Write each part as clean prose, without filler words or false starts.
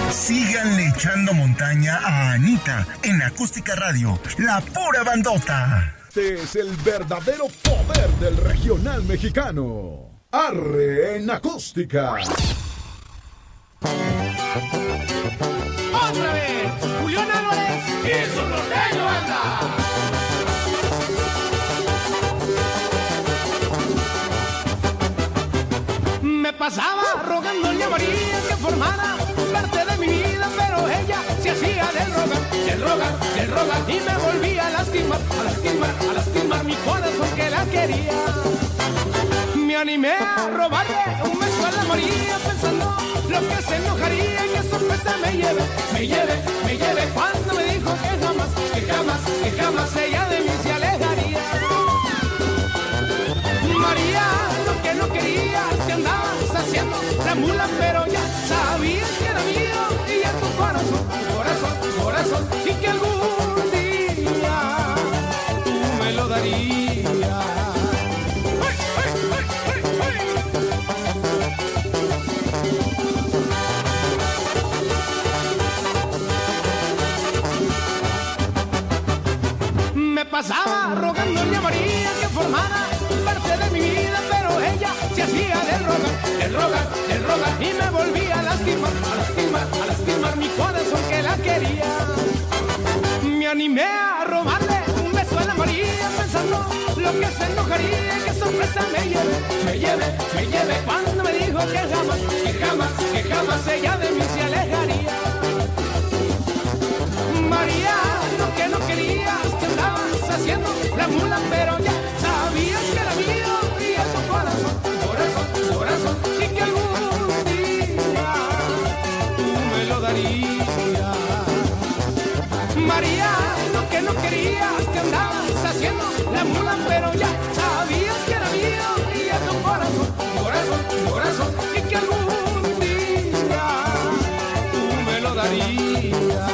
Síganle echando montaña a Anita en Acústica Radio, la pura bandota. Este es el verdadero poder del regional mexicano. Arre en Acústica. Otra vez, Julián Álvarez y su norteño anda. Me pasaba rogándole a María que formara parte de mi vida, pero ella se hacía del rogar, y me volvía a lastimar mi corazón que la quería. Me animé a robarle un beso a la María pensando lo que se enojaría y qué sorpresa me lleve cuando me dijo que jamás ella de mí se alejaría. María, lo que no quería, que andabas haciendo la mula, pero ya sabías que era mío y a tu corazón, y que algún día tú me lo darías. Me pasaba rogándole a María que formara parte de mi vida, pero ella se hacía del rogar, y me volvía a lastimar mi corazón que la quería. Me animé a robarle un beso a la María pensando lo que se enojaría y qué sorpresa me lleve cuando me dijo que jamás ella de mí se alejaría. María, lo que no querías, que andabas haciendo la mula, pero ya sabías que era mío y a tu corazón, y que algún día tú me lo darías. María, lo que no querías, que andabas haciendo la mula, pero ya sabías que era mío y a tu corazón, y que algún día tú me lo darías.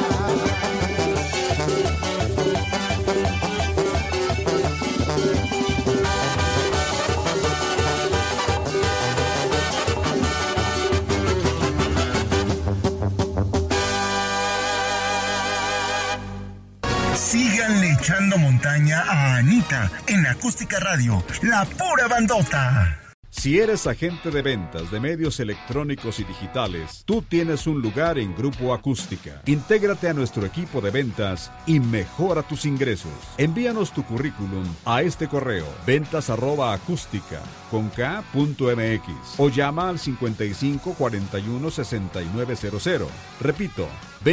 Síganle echando montaña a Anita en Acústica Radio, la pura bandota. Si eres agente de ventas de medios electrónicos y digitales, tú tienes un lugar en Grupo Acústica. Intégrate a nuestro equipo de ventas y mejora tus ingresos. Envíanos tu currículum a este correo: ventas@acústica.mx o llama al 55 41 6900. Repito,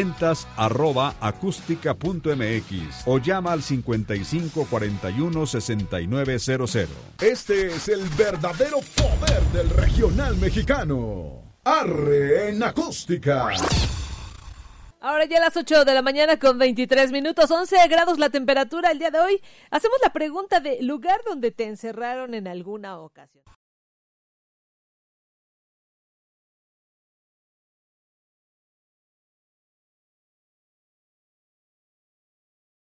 ventas@acústica.mx o llama al 55 41 6900. Este es el verdadero poder del regional mexicano. Arre en Acústica. Ahora ya a las 8 de la mañana con 23 minutos, 11 grados la temperatura el día de hoy. Hacemos la pregunta de lugar donde te encerraron en alguna ocasión.